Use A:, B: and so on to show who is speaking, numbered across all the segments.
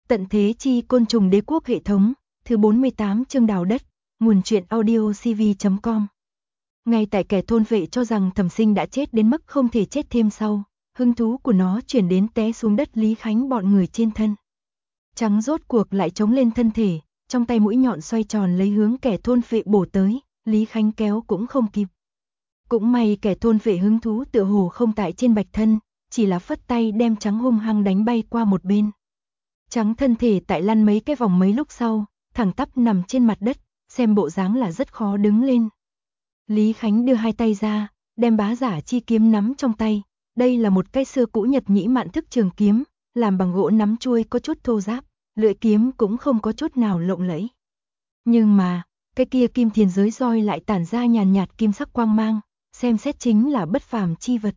A: Tận thế chi côn trùng đế quốc hệ thống, thứ 48 chương đào đất, nguồn truyện audio cv.com. Ngay tại kẻ thôn vệ cho rằng Thẩm Sinh đã chết đến mức không thể chết thêm sau, hứng thú của nó chuyển đến té xuống đất Lý Khánh bọn người trên thân. Trắng rốt cuộc lại chống lên thân thể, trong tay mũi nhọn xoay tròn lấy hướng kẻ thôn vệ bổ tới, Lý Khánh kéo cũng không kịp. Cũng may kẻ thôn vệ hứng thú tựa hồ không tại trên bạch thân, chỉ là phất tay đem Trắng hung hăng đánh bay qua một bên. Trắng thân thể tại lăn mấy cái vòng mấy lúc sau, thẳng tắp nằm trên mặt đất, xem bộ dáng là rất khó đứng lên. Lý Khánh đưa hai tay ra, đem bá giả chi kiếm nắm trong tay, đây là một cái xưa cũ Nhật Nhĩ mạn thức trường kiếm, làm bằng gỗ nắm chuôi có chút thô ráp, lưỡi kiếm cũng không có chút nào lộng lẫy. Nhưng mà, cái kia kim thiền giới roi lại tản ra nhàn nhạt kim sắc quang mang, xem xét chính là bất phàm chi vật.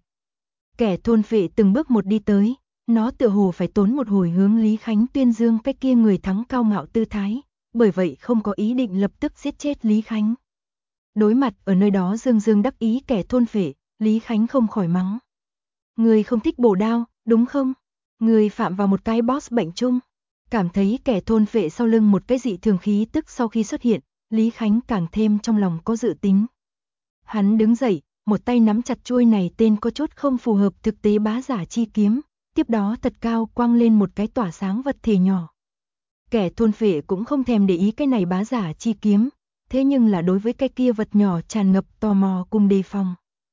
A: Kẻ thôn vệ từng bước một đi tới, nó tựa hồ phải tốn một hồi hướng Lý Khánh tuyên dương cái kia người thắng cao ngạo tư thái, bởi vậy không có ý định lập tức giết chết Lý Khánh. Đối mặt ở nơi đó dương dương đắc ý kẻ thôn vệ, Lý Khánh không khỏi mắng. Người không thích bổ đao, đúng không? Người phạm vào một cái boss bệnh chung. Cảm thấy kẻ thôn vệ sau lưng một cái dị thường khí tức sau khi xuất hiện, Lý Khánh càng thêm trong lòng có dự tính. Hắn đứng dậy, một tay nắm chặt chuôi này tên có chút không phù hợp thực tế bá giả chi kiếm, tiếp đó thật cao quăng lên một cái tỏa sáng vật thể nhỏ. Kẻ thôn vệ cũng không thèm để ý cái này bá giả chi kiếm, thế nhưng là đối với cái kia vật nhỏ tràn ngập tò mò cùng đề phòng.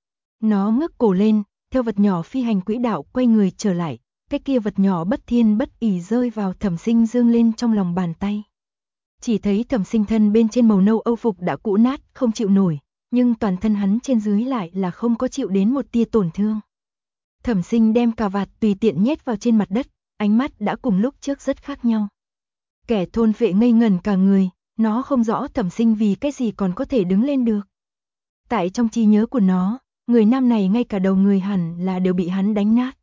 A: Nó ngước cổ lên, theo vật nhỏ phi hành quỹ đạo quay người trở lại, cái kia vật nhỏ bất thiên bất ỷ rơi vào Thẩm Sinh dương lên trong lòng bàn tay. Chỉ thấy Thẩm Sinh thân bên trên màu nâu âu phục đã cũ nát không chịu nổi, nhưng toàn thân hắn trên dưới lại là không có chịu đến một tia tổn thương. Thẩm Sinh đem cà vạt tùy tiện nhét vào trên mặt đất, ánh mắt đã cùng lúc trước rất khác nhau. Kẻ thôn vệ ngây ngẩn cả người, nó không rõ Thẩm Sinh vì cái gì còn có thể đứng lên được. Tại trong trí nhớ của nó, người nam này ngay cả đầu người hẳn là đều bị hắn đánh nát.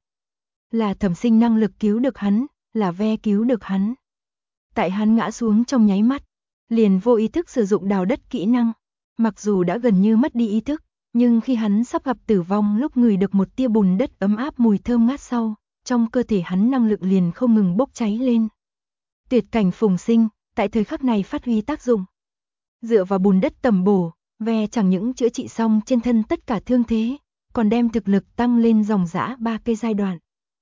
A: Là Thẩm Sinh năng lực cứu được hắn, là ve cứu được hắn. Tại hắn ngã xuống trong nháy mắt, liền vô ý thức sử dụng đào đất kỹ năng. Mặc dù đã gần như mất đi ý thức, nhưng khi hắn sắp gặp tử vong lúc ngửi được một tia bùn đất ấm áp mùi thơm ngát sau, trong cơ thể hắn năng lượng liền không ngừng bốc cháy lên. Tuyệt cảnh phùng sinh, tại thời khắc này phát huy tác dụng. Dựa vào bùn đất tầm bổ, ve chẳng những chữa trị xong trên thân tất cả thương thế, còn đem thực lực tăng lên dòng dã 3 cây giai đoạn.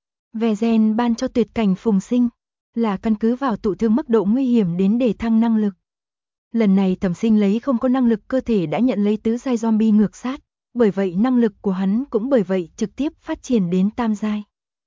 A: Ve gen ban cho tuyệt cảnh phùng sinh, là căn cứ vào tụ thương mức độ nguy hiểm đến để thăng năng lực. Lần này Thẩm Sinh lấy không có năng lực cơ thể đã nhận lấy tứ giai zombie ngược sát, bởi vậy năng lực của hắn cũng bởi vậy trực tiếp phát triển đến tam giai.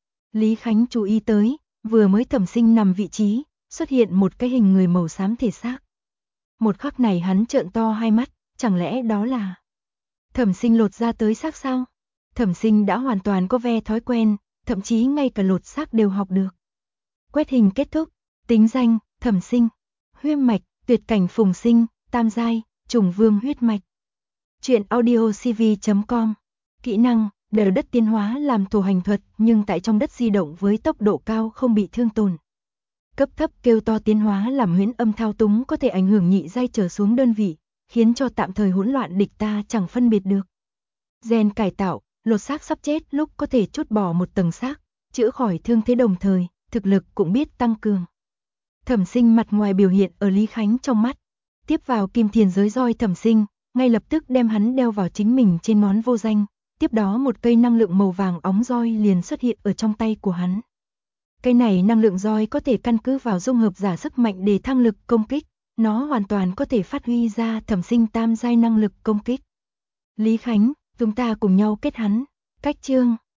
A: Lý Khánh chú ý tới, vừa mới Thẩm Sinh nằm vị trí, xuất hiện một cái hình người màu xám thể xác. Một khắc này hắn trợn to hai mắt, chẳng lẽ đó là Thẩm Sinh lột ra tới xác sao? Thẩm Sinh đã hoàn toàn có ve thói quen, thậm chí ngay cả lột xác đều học được. Quét hình kết thúc, tính danh, Thẩm Sinh, huyết mạch, tuyệt cảnh phùng sinh, tam giai, trùng vương huyết mạch. Truyện audio cv.com. Kỹ năng, đờ đất tiến hóa làm thổ hành thuật nhưng tại trong đất di động với tốc độ cao không bị thương tổn. Cấp thấp kêu to tiến hóa làm huyễn âm thao túng có thể ảnh hưởng nhị giai trở xuống đơn vị, khiến cho tạm thời hỗn loạn địch ta chẳng phân biệt được. Gen cải tạo, lột xác sắp chết lúc có thể trút bỏ một tầng xác, chữa khỏi thương thế đồng thời, thực lực cũng biết tăng cường. Thẩm Sinh mặt ngoài biểu hiện ở Lý Khánh trong mắt, tiếp vào kim thiền giới roi Thẩm Sinh, ngay lập tức đem hắn đeo vào chính mình trên ngón vô danh, tiếp đó một cây năng lượng màu vàng óng roi liền xuất hiện ở trong tay của hắn. Cây này năng lượng roi có thể căn cứ vào dung hợp giả sức mạnh để thăng lực công kích, nó hoàn toàn có thể phát huy ra Thẩm Sinh tam giai năng lực công kích. Lý Khánh, chúng ta cùng nhau kết hắn, cách chương.